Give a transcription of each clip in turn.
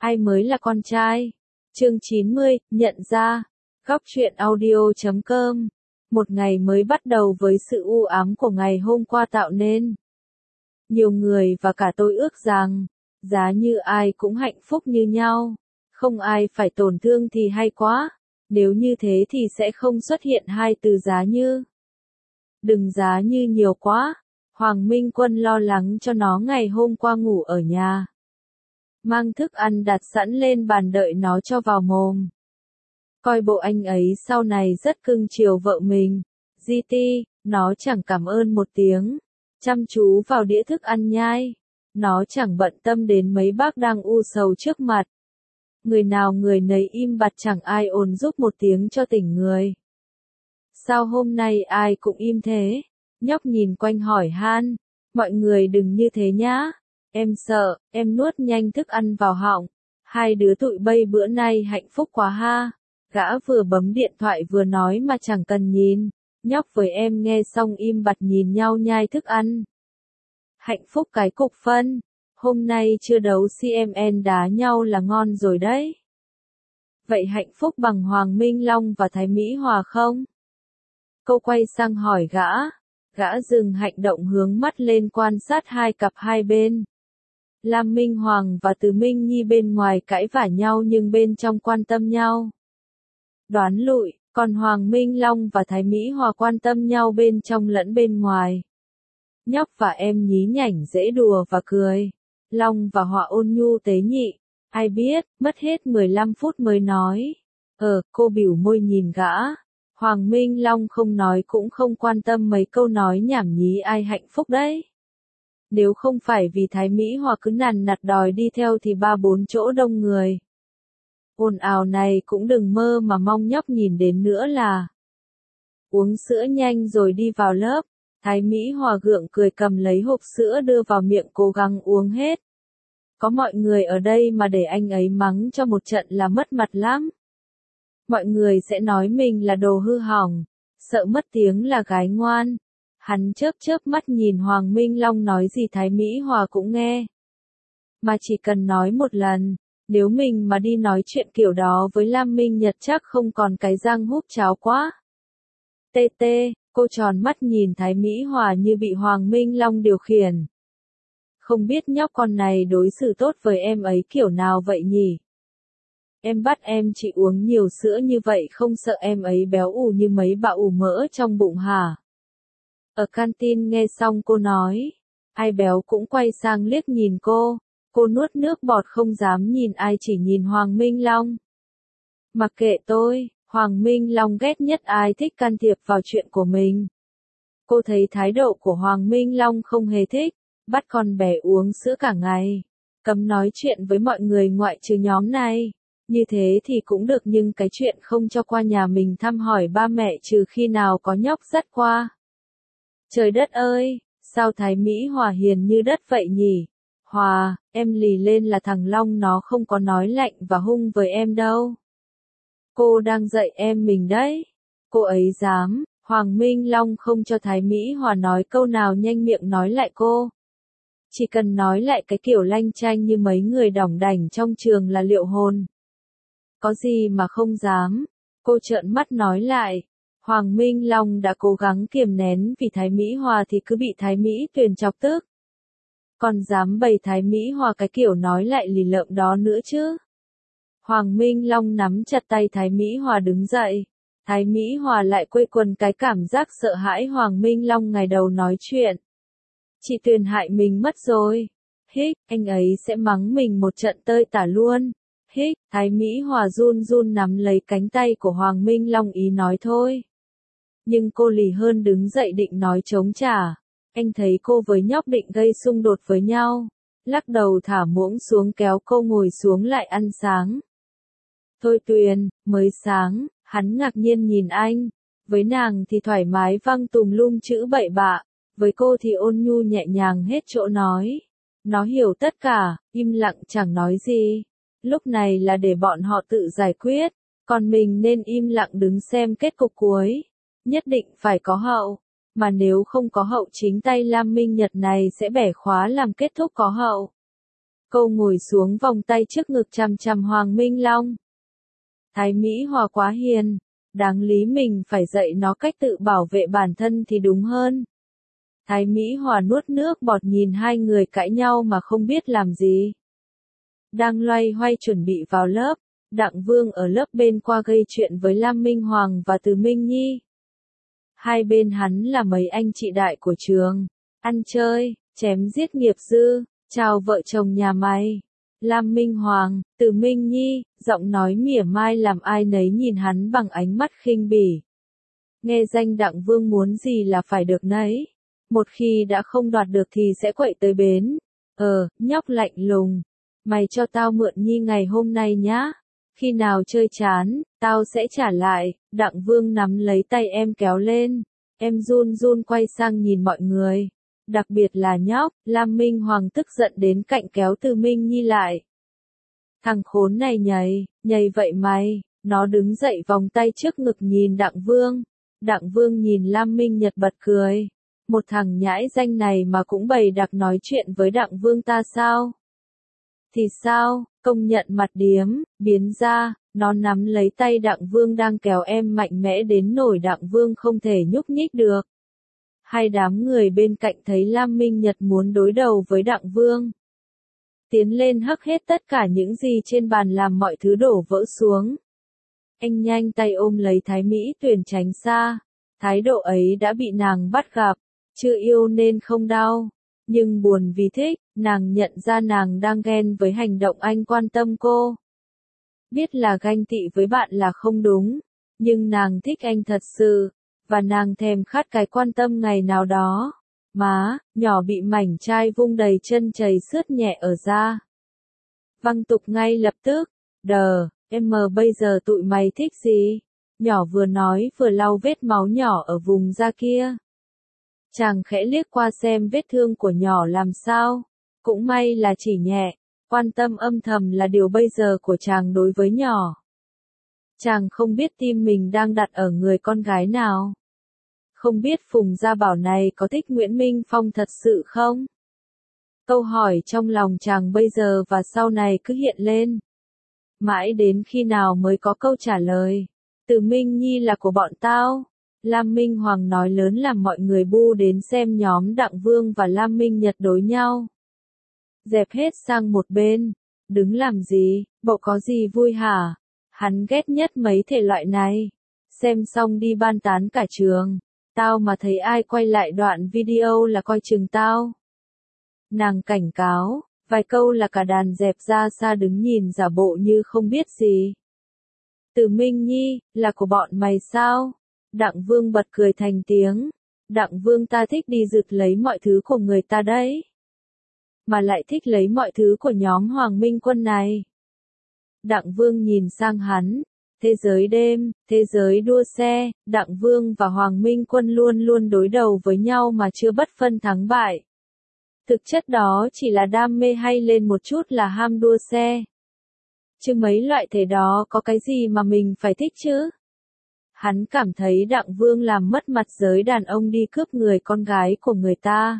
Ai mới là con trai? Chương 90, nhận ra. Góc truyện audio.com. Một ngày mới bắt đầu với sự u ám của ngày hôm qua tạo nên. Nhiều người và cả tôi ước rằng, giá như ai cũng hạnh phúc như nhau, không ai phải tổn thương thì hay quá. Nếu như thế thì sẽ không xuất hiện hai từ giá như. Đừng giá như nhiều quá. Hoàng Minh Quân lo lắng cho nó ngày hôm qua ngủ ở nhà. Mang thức ăn đặt sẵn lên bàn đợi nó cho vào mồm. Coi bộ anh ấy sau này rất cưng chiều vợ mình. GT, nó chẳng cảm ơn một tiếng. Chăm chú vào đĩa thức ăn nhai. Nó chẳng bận tâm đến mấy bác đang u sầu trước mặt. Người nào người nấy im bặt, chẳng ai ồn giúp một tiếng cho tỉnh người. Sao hôm nay ai cũng im thế? Nhóc nhìn quanh hỏi han. Mọi người đừng như thế nhá. Em sợ, em nuốt nhanh thức ăn vào họng. Hai đứa tụi bay bữa nay hạnh phúc quá ha. Gã vừa bấm điện thoại vừa nói mà chẳng cần nhìn. Nhóc với em nghe xong im bặt nhìn nhau nhai thức ăn. Hạnh phúc cái cục phân. Hôm nay chưa đấu CMN đá nhau là ngon rồi đấy. Vậy hạnh phúc bằng Hoàng Minh Long và Thái Mỹ Hòa không? Cô quay sang hỏi gã. Gã dừng hành động hướng mắt lên quan sát hai cặp hai bên. Lam Minh Hoàng và Từ Minh Nhi bên ngoài cãi vả nhau nhưng bên trong quan tâm nhau. Đoán lụi, còn Hoàng Minh Long và Thái Mỹ Hòa quan tâm nhau bên trong lẫn bên ngoài. Nhóc và em nhí nhảnh dễ đùa và cười. Long và Hòa ôn nhu tế nhị. Ai biết, mất hết 15 phút mới nói. Cô bỉu môi nhìn gã. Hoàng Minh Long không nói cũng không quan tâm mấy câu nói nhảm nhí ai hạnh phúc đấy. Nếu không phải vì Thái Mỹ Hòa cứ nằn nặt đòi đi theo thì 3-4 chỗ đông người. Ồn ào này cũng đừng mơ mà mong nhóc nhìn đến nữa là. Uống sữa nhanh rồi đi vào lớp. Thái Mỹ Hòa gượng cười cầm lấy hộp sữa đưa vào miệng cố gắng uống hết. Có mọi người ở đây mà để anh ấy mắng cho một trận là mất mặt lắm. Mọi người sẽ nói mình là đồ hư hỏng, sợ mất tiếng là gái ngoan. Hắn chớp chớp mắt nhìn Hoàng Minh Long nói gì Thái Mỹ Hòa cũng nghe. Mà chỉ cần nói một lần, nếu mình mà đi nói chuyện kiểu đó với Lam Minh Nhật chắc không còn cái răng húp cháo quá. TT, cô tròn mắt nhìn Thái Mỹ Hòa như bị Hoàng Minh Long điều khiển. Không biết nhóc con này đối xử tốt với em ấy kiểu nào vậy nhỉ? Em bắt em chỉ uống nhiều sữa như vậy không sợ em ấy béo ù như mấy bạo ù mỡ trong bụng hả? Ở canteen nghe xong cô nói. Ai béo cũng quay sang liếc nhìn cô. Cô nuốt nước bọt không dám nhìn ai chỉ nhìn Hoàng Minh Long. Mặc kệ tôi, Hoàng Minh Long ghét nhất ai thích can thiệp vào chuyện của mình. Cô thấy thái độ của Hoàng Minh Long không hề thích. Bắt con bé uống sữa cả ngày. Cấm nói chuyện với mọi người ngoại trừ nhóm này. Như thế thì cũng được nhưng cái chuyện không cho qua nhà mình thăm hỏi ba mẹ trừ khi nào có nhóc dắt qua. Trời đất ơi, sao Thái Mỹ Hòa hiền như đất vậy nhỉ? Hòa, em lì lên là thằng Long nó không có nói lạnh và hung với em đâu. Cô đang dạy em mình đấy. Cô ấy dám, Hoàng Minh Long không cho Thái Mỹ Hòa nói câu nào nhanh miệng nói lại cô. Chỉ cần nói lại cái kiểu lanh chanh như mấy người đỏng đảnh trong trường là liệu hồn. Có gì mà không dám. Cô trợn mắt nói lại. Hoàng Minh Long đã cố gắng kiềm nén vì Thái Mỹ Hòa thì cứ bị Thái Mỹ Tuyền chọc tức. Còn dám bày Thái Mỹ Hòa cái kiểu nói lại lì lợm đó nữa chứ. Hoàng Minh Long nắm chặt tay Thái Mỹ Hòa đứng dậy. Thái Mỹ Hòa lại quây quần cái cảm giác sợ hãi Hoàng Minh Long ngày đầu nói chuyện. Chị Tuyền hại mình mất rồi. Hích, anh ấy sẽ mắng mình một trận tơi tả luôn. Hích, Thái Mỹ Hòa run run nắm lấy cánh tay của Hoàng Minh Long ý nói thôi. Nhưng cô lì hơn đứng dậy định nói chống trả. Anh thấy cô với nhóc định gây xung đột với nhau. Lắc đầu thả muỗng xuống kéo cô ngồi xuống lại ăn sáng. Thôi Tuyền, mới sáng, hắn ngạc nhiên nhìn anh. Với nàng thì thoải mái văng tùm lum chữ bậy bạ. Với cô thì ôn nhu nhẹ nhàng hết chỗ nói. Nó hiểu tất cả, im lặng chẳng nói gì. Lúc này là để bọn họ tự giải quyết. Còn mình nên im lặng đứng xem kết cục cuối. Nhất định phải có hậu. Mà nếu không có hậu chính tay Lam Minh Nhật này sẽ bẻ khóa làm kết thúc có hậu. Câu ngồi xuống vòng tay trước ngực chằm chằm Hoàng Minh Long. Thái Mỹ Hòa quá hiền, đáng lý mình phải dạy nó cách tự bảo vệ bản thân thì đúng hơn. Thái Mỹ Hòa nuốt nước bọt nhìn hai người cãi nhau mà không biết làm gì. Đang loay hoay chuẩn bị vào lớp, Đặng Vương ở lớp bên qua gây chuyện với Lam Minh Hoàng và Từ Minh Nhi. Hai bên hắn là mấy anh chị đại của trường, ăn chơi, chém giết nghiệp dư, chào vợ chồng nhà mày. Lam Minh Hoàng, Từ Minh Nhi, giọng nói mỉa mai làm ai nấy nhìn hắn bằng ánh mắt khinh bỉ. Nghe danh Đặng Vương muốn gì là phải được nấy. Một khi đã không đoạt được thì sẽ quậy tới bến. Nhóc lạnh lùng. Mày cho tao mượn Nhi ngày hôm nay nhá. Khi nào chơi chán, tao sẽ trả lại. Đặng Vương nắm lấy tay em kéo lên. Em run run quay sang nhìn mọi người. Đặc biệt là nhóc. Lam Minh Hoàng tức giận đến cạnh kéo Từ Minh Nhi lại. Thằng khốn này nhảy vậy mày. Nó đứng dậy vòng tay trước ngực nhìn Đặng Vương. Đặng Vương nhìn Lam Minh Nhật bật cười. Một thằng nhãi danh này mà cũng bày đặt nói chuyện với Đặng Vương ta sao? Thì sao, công nhận mặt điếm, biến ra, nó nắm lấy tay Đặng Vương đang kéo em mạnh mẽ đến nỗi Đặng Vương không thể nhúc nhích được. Hai đám người bên cạnh thấy Lam Minh Nhật muốn đối đầu với Đặng Vương. Tiến lên hất hết tất cả những gì trên bàn làm mọi thứ đổ vỡ xuống. Anh nhanh tay ôm lấy Thái Mỹ Tuyền tránh xa. Thái độ ấy đã bị nàng bắt gặp. Chưa yêu nên không đau, nhưng buồn vì thích, nàng nhận ra nàng đang ghen với hành động anh quan tâm cô. Biết là ganh tị với bạn là không đúng, nhưng nàng thích anh thật sự, và nàng thèm khát cái quan tâm ngày nào đó. Má, nhỏ bị mảnh chai vung đầy chân chảy xước nhẹ ở da. Văng tục ngay lập tức, em bây giờ tụi mày thích gì? Nhỏ vừa nói vừa lau vết máu nhỏ ở vùng da kia. Chàng khẽ liếc qua xem vết thương của nhỏ làm sao. Cũng may là chỉ nhẹ, quan tâm âm thầm là điều bây giờ của chàng đối với nhỏ. Chàng không biết tim mình đang đặt ở người con gái nào. Không biết Phùng Gia Bảo này có thích Nguyễn Minh Phong thật sự không? Câu hỏi trong lòng chàng bây giờ và sau này cứ hiện lên. Mãi đến khi nào mới có câu trả lời. Từ Minh Nhi là của bọn tao. Lam Minh Hoàng nói lớn làm mọi người bu đến xem nhóm Đặng Vương và Lam Minh Nhật đối nhau. Dẹp hết sang một bên. Đứng làm gì, bộ có gì vui hả? Hắn ghét nhất mấy thể loại này. Xem xong đi ban tán cả trường. Tao mà thấy ai quay lại đoạn video là coi chừng tao. Nàng cảnh cáo, vài câu là cả đàn dẹp ra xa đứng nhìn giả bộ như không biết gì. Từ Minh Nhi, là của bọn mày sao? Đặng Vương bật cười thành tiếng. Đặng Vương ta thích đi rượt lấy mọi thứ của người ta đấy. Mà lại thích lấy mọi thứ của nhóm Hoàng Minh Quân này. Đặng Vương nhìn sang hắn. Thế giới đêm, thế giới đua xe, Đặng Vương và Hoàng Minh Quân luôn luôn đối đầu với nhau mà chưa bất phân thắng bại. Thực chất đó chỉ là đam mê hay lên một chút là ham đua xe. Chứ mấy loại thể đó có cái gì mà mình phải thích chứ? Hắn cảm thấy Đặng Vương làm mất mặt giới đàn ông đi cướp người con gái của người ta.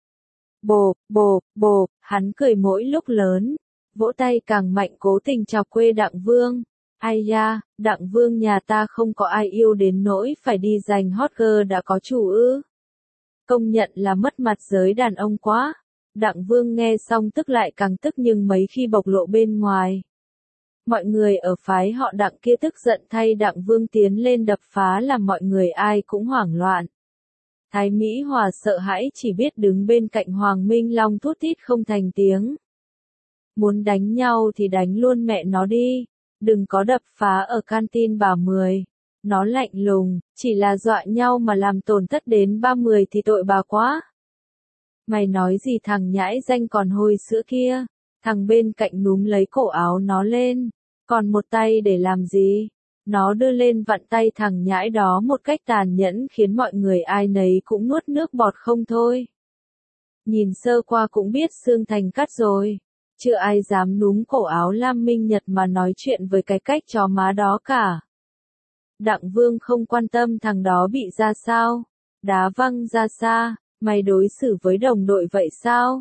Bộp, hắn cười mỗi lúc lớn, vỗ tay càng mạnh cố tình chọc quê Đặng Vương. Ai da, Đặng Vương nhà ta không có ai yêu đến nỗi phải đi giành hot girl đã có chủ ư. Công nhận là mất mặt giới đàn ông quá. Đặng Vương nghe xong tức lại càng tức nhưng mấy khi bộc lộ bên ngoài. Mọi người ở phái họ Đặng kia tức giận thay Đặng Vương tiến lên đập phá làm mọi người ai cũng hoảng loạn. Thái Mỹ Hòa sợ hãi chỉ biết đứng bên cạnh Hoàng Minh Long thút thít không thành tiếng. Muốn đánh nhau thì đánh luôn mẹ nó đi, đừng có đập phá ở canteen bà Mười. Nó lạnh lùng, chỉ là dọa nhau mà làm tổn thất đến ba Mười thì tội bà quá. Mày nói gì thằng nhãi danh còn hôi sữa kia, thằng bên cạnh núm lấy cổ áo nó lên, còn một tay để làm gì? Nó đưa lên vặn tay thằng nhãi đó một cách tàn nhẫn khiến mọi người ai nấy cũng nuốt nước bọt không thôi. Nhìn sơ qua cũng biết xương thành cắt rồi. Chưa ai dám núm cổ áo Lam Minh Nhật mà nói chuyện với cái cách chó má đó cả. Đặng Vương không quan tâm thằng đó bị ra sao. Đá văng ra xa, mày đối xử với đồng đội vậy sao?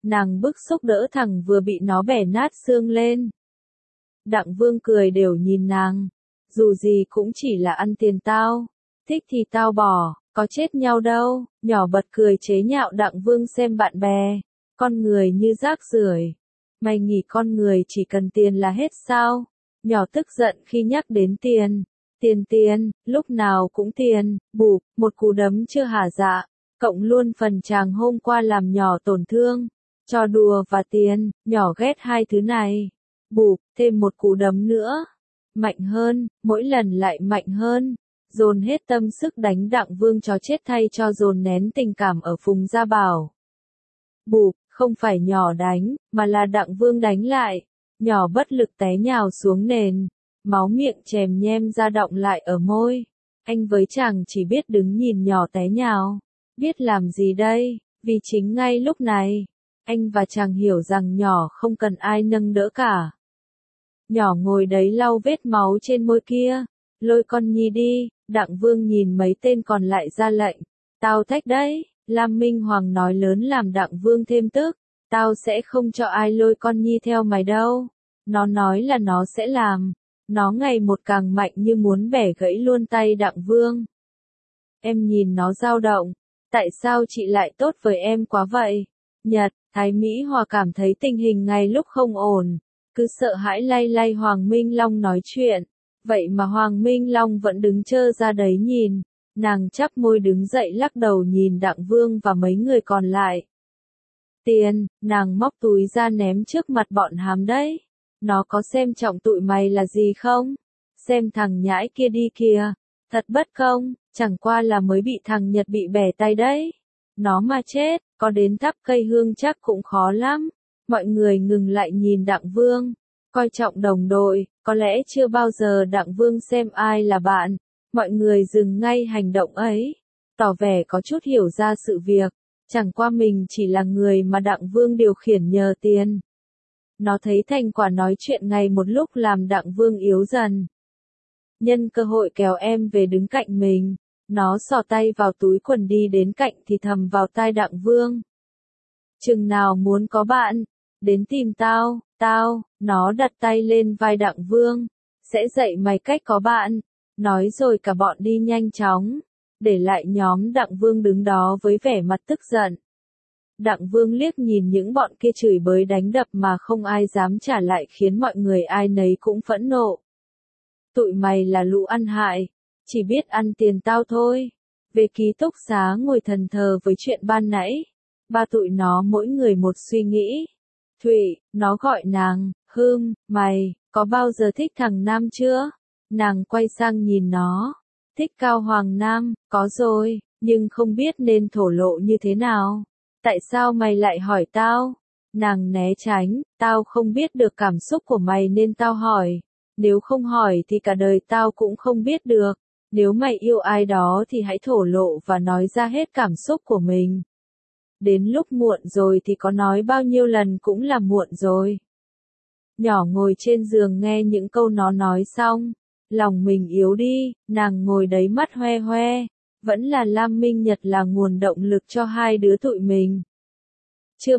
nàng bức xúc đỡ thằng vừa bị nó bẻ nát xương lên. Đặng Vương cười đều nhìn nàng, dù gì cũng chỉ là ăn tiền tao, thích thì tao bỏ, có chết nhau đâu, nhỏ bật cười chế nhạo Đặng Vương xem bạn bè, con người như rác rưởi, mày nghĩ con người chỉ cần tiền là hết sao? Nhỏ tức giận khi nhắc đến tiền, tiền, lúc nào cũng tiền, bụp, một cú đấm chưa hả dạ, cộng luôn phần chàng hôm qua làm nhỏ tổn thương, trò đùa và tiền, nhỏ ghét hai thứ này, bụp, thêm một cú đấm nữa, mạnh hơn, mỗi lần lại mạnh hơn, dồn hết tâm sức đánh Đặng Vương chó chết thay cho dồn nén tình cảm ở Phùng Gia Bảo. Bụp, không phải nhỏ đánh, mà là Đặng Vương đánh lại. Nhỏ bất lực té nhào xuống nền, máu miệng chèm nhem ra đọng lại ở môi. Anh với chàng chỉ biết đứng nhìn nhỏ té nhào. Biết làm gì đây, vì chính ngay lúc này, anh và chàng hiểu rằng nhỏ không cần ai nâng đỡ cả. Nhỏ ngồi đấy lau vết máu trên môi kia, lôi con Nhi đi, Đặng Vương nhìn mấy tên còn lại ra lệnh. Tao thách đấy, Lam Minh Hoàng nói lớn làm Đặng Vương thêm tức. Tao sẽ không cho ai lôi con Nhi theo mày đâu. Nó nói là nó sẽ làm. Nó ngày một càng mạnh như muốn bẻ gãy luôn tay Đặng Vương. Em nhìn nó dao động. Tại sao chị lại tốt với em quá vậy? Nhật, Thái Mỹ Hòa cảm thấy tình hình ngay lúc không ổn. Cứ sợ hãi lay lay Hoàng Minh Long nói chuyện. Vậy mà Hoàng Minh Long vẫn đứng trơ ra đấy nhìn. Nàng chắp môi đứng dậy lắc đầu nhìn Đặng Vương và mấy người còn lại. Tiền, nàng móc túi ra ném trước mặt bọn hám đấy. Nó có xem trọng tụi mày là gì không? Xem thằng nhãi kia đi kìa. Thật bất công, chẳng qua là mới bị thằng Nhật bị bẻ tay đấy. Nó mà chết, có đến thắp cây hương chắc cũng khó lắm. Mọi người ngừng lại nhìn Đặng Vương. Coi trọng đồng đội, có lẽ chưa bao giờ Đặng Vương xem ai là bạn. Mọi người dừng ngay hành động ấy. Tỏ vẻ có chút hiểu ra sự việc. Chẳng qua mình chỉ là người mà Đặng Vương điều khiển nhờ tiền. Nó thấy thành quả nói chuyện ngày một lúc làm Đặng Vương yếu dần. Nhân cơ hội kéo em về đứng cạnh mình. Nó xỏ tay vào túi quần đi đến cạnh thì thầm vào tai Đặng Vương. Chừng nào muốn có bạn, đến tìm tao, nó đặt tay lên vai Đặng Vương. Sẽ dạy mày cách có bạn. Nói rồi cả bọn đi nhanh chóng. Để lại nhóm Đặng Vương đứng đó với vẻ mặt tức giận. Đặng Vương liếc nhìn những bọn kia chửi bới đánh đập mà không ai dám trả lại khiến mọi người ai nấy cũng phẫn nộ. Tụi mày là lũ ăn hại, chỉ biết ăn tiền tao thôi. Về ký túc xá ngồi thần thờ với chuyện ban nãy. Ba tụi nó mỗi người một suy nghĩ. Thụy, nó gọi nàng, mày, có bao giờ thích thằng Nam chưa? Nàng quay sang nhìn nó. Thích Cao Hoàng Nam, có rồi, nhưng không biết nên thổ lộ như thế nào. Tại sao mày lại hỏi tao? Nàng né tránh, tao không biết được cảm xúc của mày nên tao hỏi. Nếu không hỏi thì cả đời tao cũng không biết được. Nếu mày yêu ai đó thì hãy thổ lộ và nói ra hết cảm xúc của mình. Đến lúc muộn rồi thì có nói bao nhiêu lần cũng là muộn rồi. Nhỏ ngồi trên giường nghe những câu nó nói xong. Lòng mình yếu đi, nàng ngồi đấy mắt hoe hoe. Vẫn là Lam Minh Nhật là nguồn động lực cho hai đứa tụi mình. Chưa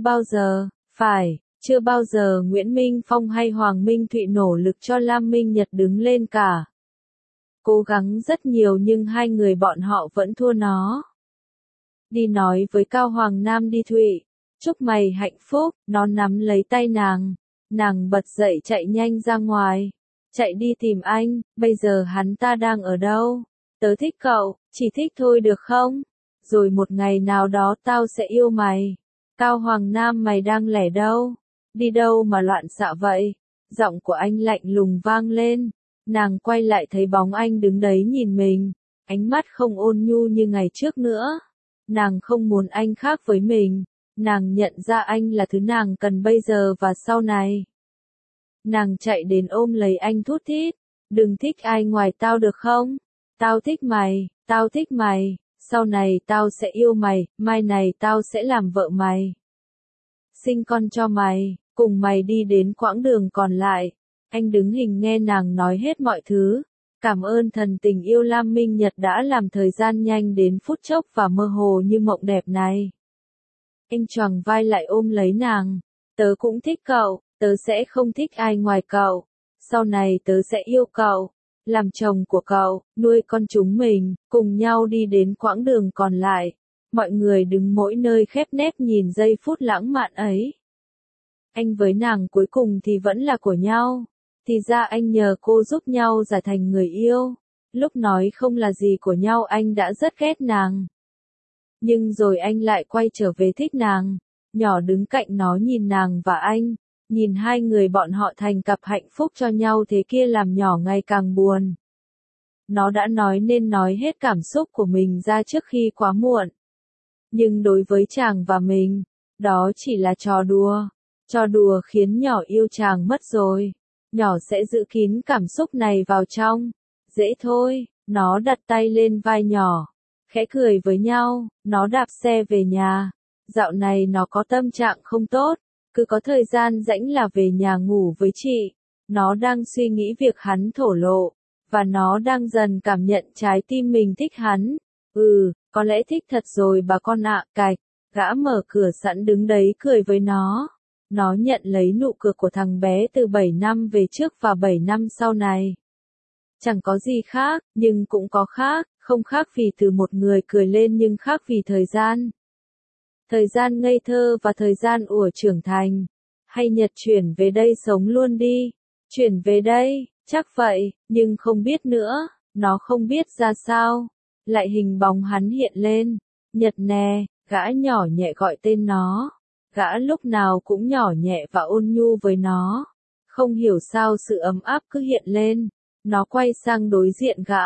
bao giờ Nguyễn Minh Phong hay Hoàng Minh Thụy nỗ lực cho Lam Minh Nhật đứng lên cả. Cố gắng rất nhiều nhưng hai người bọn họ vẫn thua nó. Đi nói với Cao Hoàng Nam đi Thụy. Chúc mày hạnh phúc, nó nắm lấy tay nàng. Nàng bật dậy chạy nhanh ra ngoài. Chạy đi tìm anh, bây giờ hắn ta đang ở đâu? Tớ thích cậu, chỉ thích thôi được không? Rồi một ngày nào đó tao sẽ yêu mày. Cao Hoàng Nam mày đang lẻ đâu? Đi đâu mà loạn xạ vậy? Giọng của anh lạnh lùng vang lên. Nàng quay lại thấy bóng anh đứng đấy nhìn mình. Ánh mắt không ôn nhu như ngày trước nữa. Nàng không muốn anh khác với mình. Nàng nhận ra anh là thứ nàng cần bây giờ và sau này. Nàng chạy đến ôm lấy anh thút thít. Đừng thích ai ngoài tao được không? Tao thích mày, sau này tao sẽ yêu mày, mai này tao sẽ làm vợ mày. Sinh con cho mày, cùng mày đi đến quãng đường còn lại. Anh đứng hình nghe nàng nói hết mọi thứ. Cảm ơn thần tình yêu Lam Minh Nhật đã làm thời gian nhanh đến phút chốc và mơ hồ như mộng đẹp này. Anh choàng vai lại ôm lấy nàng. Tớ cũng thích cậu, tớ sẽ không thích ai ngoài cậu. Sau này tớ sẽ yêu cậu, làm chồng của cậu, nuôi con chúng mình, cùng nhau đi đến quãng đường còn lại. Mọi người đứng mỗi nơi khép nép nhìn giây phút lãng mạn ấy. Anh với nàng cuối cùng thì vẫn là của nhau. Thì ra anh nhờ cô giúp nhau giả thành người yêu. Lúc nói không là gì của nhau anh đã rất ghét nàng. Nhưng rồi anh lại quay trở về thích nàng. Nhỏ đứng cạnh nó nhìn nàng và anh. Nhìn hai người bọn họ thành cặp hạnh phúc cho nhau thế kia làm nhỏ ngày càng buồn. Nó đã nói nên nói hết cảm xúc của mình ra trước khi quá muộn. Nhưng đối với chàng và mình, đó chỉ là trò đùa. Trò đùa khiến nhỏ yêu chàng mất rồi. Nhỏ sẽ giữ kín cảm xúc này vào trong. Dễ thôi, nó đặt tay lên vai nhỏ. Khẽ cười với nhau, nó đạp xe về nhà. Dạo này nó có tâm trạng không tốt. Cứ có thời gian rảnh là về nhà ngủ với chị. Nó đang suy nghĩ việc hắn thổ lộ. Và nó đang dần cảm nhận trái tim mình thích hắn. Có lẽ thích thật rồi bà con ạ. Cạch, gã mở cửa sẵn đứng đấy cười với nó. Nó nhận lấy nụ cười của thằng bé từ 7 năm về trước và 7 năm sau này. Chẳng có gì khác, nhưng cũng có khác, không khác vì từ một người cười lên nhưng khác vì thời gian. Thời gian ngây thơ và thời gian ủa trưởng thành. Hay Nhật chuyển về đây sống luôn đi. Chuyển về đây, chắc vậy, nhưng không biết nữa, nó không biết ra sao. Lại hình bóng hắn hiện lên. Nhật nè, gã nhỏ nhẹ gọi tên nó. Gã lúc nào cũng nhỏ nhẹ và ôn nhu với nó. Không hiểu sao sự ấm áp cứ hiện lên. Nó quay sang đối diện gã.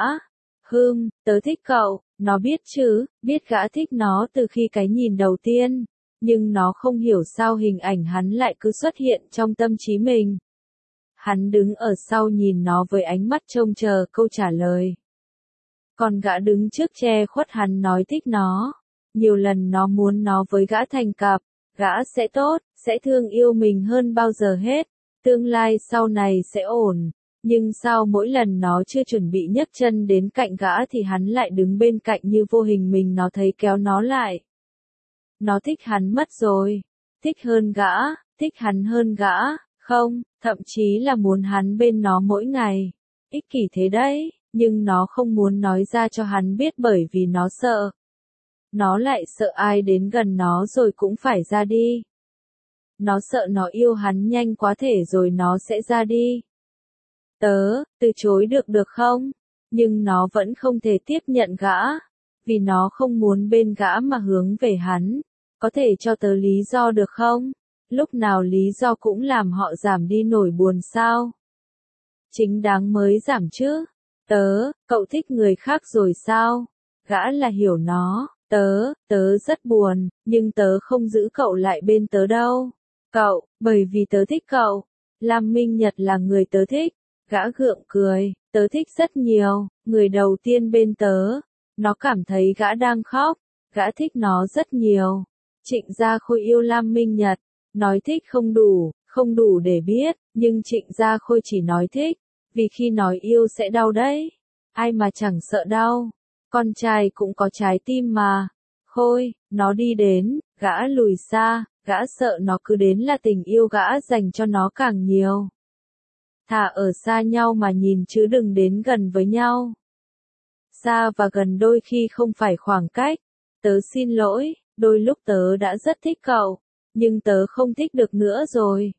Tớ thích cậu, nó biết chứ, biết gã thích nó từ khi cái nhìn đầu tiên. Nhưng nó không hiểu sao hình ảnh hắn lại cứ xuất hiện trong tâm trí mình. Hắn đứng ở sau nhìn nó với ánh mắt trông chờ câu trả lời. Còn gã đứng trước che khuất hắn nói thích nó. Nhiều lần nó muốn nó với gã thành cặp. Gã sẽ tốt, sẽ thương yêu mình hơn bao giờ hết. Tương lai sau này sẽ ổn. Nhưng sao mỗi lần nó chưa chuẩn bị nhấc chân đến cạnh gã thì hắn lại đứng bên cạnh như vô hình mình nó thấy kéo nó lại. Nó thích hắn mất rồi. Thích hơn gã, thích hắn hơn gã, không, thậm chí là muốn hắn bên nó mỗi ngày. Ích kỷ thế đấy, nhưng nó không muốn nói ra cho hắn biết bởi vì nó sợ. Nó lại sợ ai đến gần nó rồi cũng phải ra đi. Nó sợ nó yêu hắn nhanh quá thể rồi nó sẽ ra đi. Tớ, từ chối được không? Nhưng nó vẫn không thể tiếp nhận gã. Vì nó không muốn bên gã mà hướng về hắn. Có thể cho tớ lý do được không? Lúc nào lý do cũng làm họ giảm đi nỗi buồn sao? Chính đáng mới giảm chứ. Cậu thích người khác rồi sao? Gã là hiểu nó. Tớ rất buồn, nhưng tớ không giữ cậu lại bên tớ đâu. Cậu, bởi vì tớ thích cậu. Lam Minh Nhật là người tớ thích. Gã gượng cười, tớ thích rất nhiều, người đầu tiên bên tớ. Nó cảm thấy gã đang khóc. Gã thích nó rất nhiều. Trịnh Gia Khôi yêu Lam Minh Nhật. Nói thích không đủ để biết, nhưng Trịnh Gia Khôi chỉ nói thích. Vì khi nói yêu sẽ đau đấy. Ai mà chẳng sợ đau. Con trai cũng có trái tim mà. Khôi, nó đi đến, gã lùi xa, gã sợ nó cứ đến là tình yêu gã dành cho nó càng nhiều. Thà ở xa nhau mà nhìn chứ đừng đến gần với nhau. Xa và gần đôi khi không phải khoảng cách. Tớ xin lỗi, đôi lúc tớ đã rất thích cậu, nhưng tớ không thích được nữa rồi.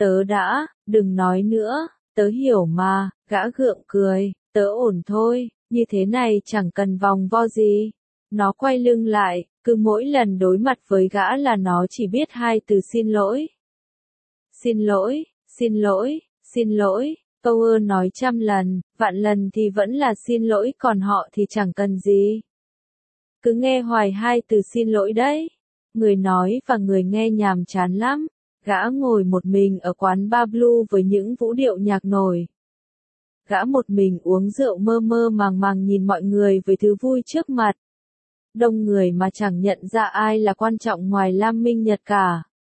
Đừng nói nữa, tớ hiểu mà, gã gượng cười, tớ ổn thôi, như thế này chẳng cần vòng vo gì. Nó quay lưng lại, cứ mỗi lần đối mặt với gã là nó chỉ biết hai từ xin lỗi. Xin lỗi, xin lỗi, xin lỗi, câu ơ nói 100 lần, vạn lần thì vẫn là xin lỗi còn họ thì chẳng cần gì. Cứ nghe hoài hai từ xin lỗi đấy. Người nói và người nghe nhàm chán lắm. Gã ngồi một mình ở quán bar blue với những vũ điệu nhạc nổi. Gã một mình uống rượu mơ mơ màng màng nhìn mọi người với thứ vui trước mặt. Đông người mà chẳng nhận ra ai là quan trọng ngoài Lam Minh Nhật cả.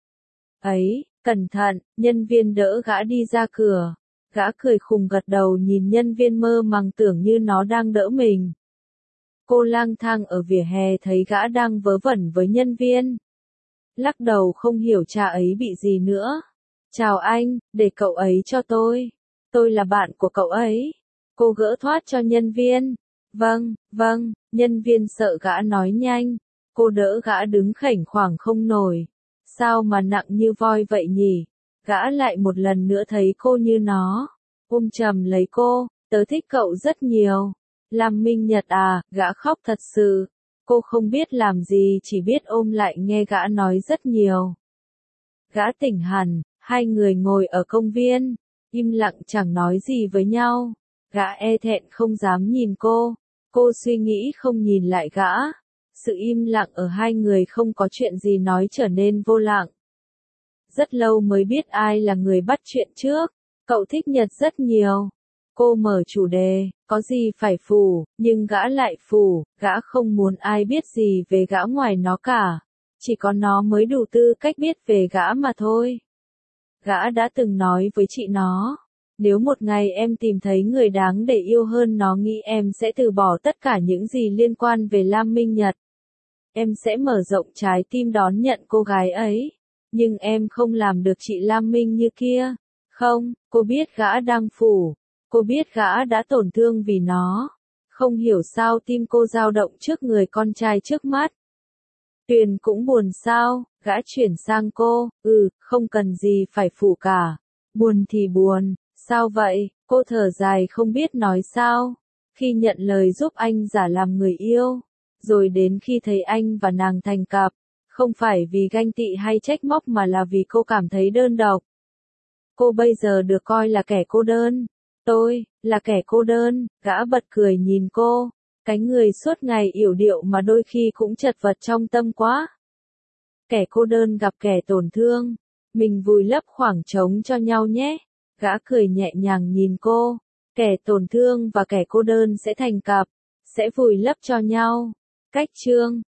Ấy, cẩn thận, nhân viên đỡ gã đi ra cửa. Gã cười khùng gật đầu nhìn nhân viên mơ màng tưởng như nó đang đỡ mình. Cô lang thang ở vỉa hè thấy gã đang vớ vẩn với nhân viên. lắc đầu không hiểu cha ấy bị gì nữa. Chào anh, để cậu ấy cho tôi là bạn của cậu ấy. Cô gỡ thoát cho nhân viên. Vâng, nhân viên sợ gã nói nhanh. Cô đỡ gã đứng khểnh khoảng không nổi. Sao mà nặng như voi vậy nhỉ? Gã lại một lần nữa thấy cô như nó. Ôm chầm lấy cô, tớ thích cậu rất nhiều. Lam Minh Nhật à, gã khóc thật sự. Cô không biết làm gì chỉ biết ôm lại nghe gã nói rất nhiều. Gã tỉnh hẳn, hai người ngồi ở công viên, im lặng chẳng nói gì với nhau. Gã e thẹn không dám nhìn cô suy nghĩ không nhìn lại gã. Sự im lặng ở hai người không có chuyện gì nói trở nên vô lặng. Rất lâu mới biết ai là người bắt chuyện trước. Cậu thích Nhật rất nhiều. Cô mở chủ đề, có gì phải phủ, nhưng gã lại phủ, gã không muốn ai biết gì về gã ngoài nó cả. Chỉ có nó mới đủ tư cách biết về gã mà thôi. Gã đã từng nói với chị nó, nếu một ngày em tìm thấy người đáng để yêu hơn nó, nghĩ em sẽ từ bỏ tất cả những gì liên quan về Lam Minh Nhật. Em sẽ mở rộng trái tim đón nhận cô gái ấy. Nhưng em không làm được chị Lam Minh như kia. Không, cô biết gã đang phủ. Cô biết gã đã tổn thương vì nó. Không hiểu sao tim cô dao động trước người con trai trước mắt. Tuyền cũng buồn sao, gã chuyển sang cô, không cần gì phải phủ cả. Buồn thì buồn, sao vậy, cô thở dài không biết nói sao. Khi nhận lời giúp anh giả làm người yêu, rồi đến khi thấy anh và nàng thành cặp, không phải vì ganh tị hay trách móc mà là vì cô cảm thấy đơn độc. Cô bây giờ được coi là kẻ cô đơn. Tôi, là kẻ cô đơn, gã bật cười nhìn cô. Cái người suốt ngày yểu điệu mà đôi khi cũng chật vật trong tâm quá. Kẻ cô đơn gặp kẻ tổn thương. Mình vùi lấp khoảng trống cho nhau nhé. Gã cười nhẹ nhàng nhìn cô. Kẻ tổn thương và kẻ cô đơn sẽ thành cặp. Sẽ vùi lấp cho nhau. Cách chương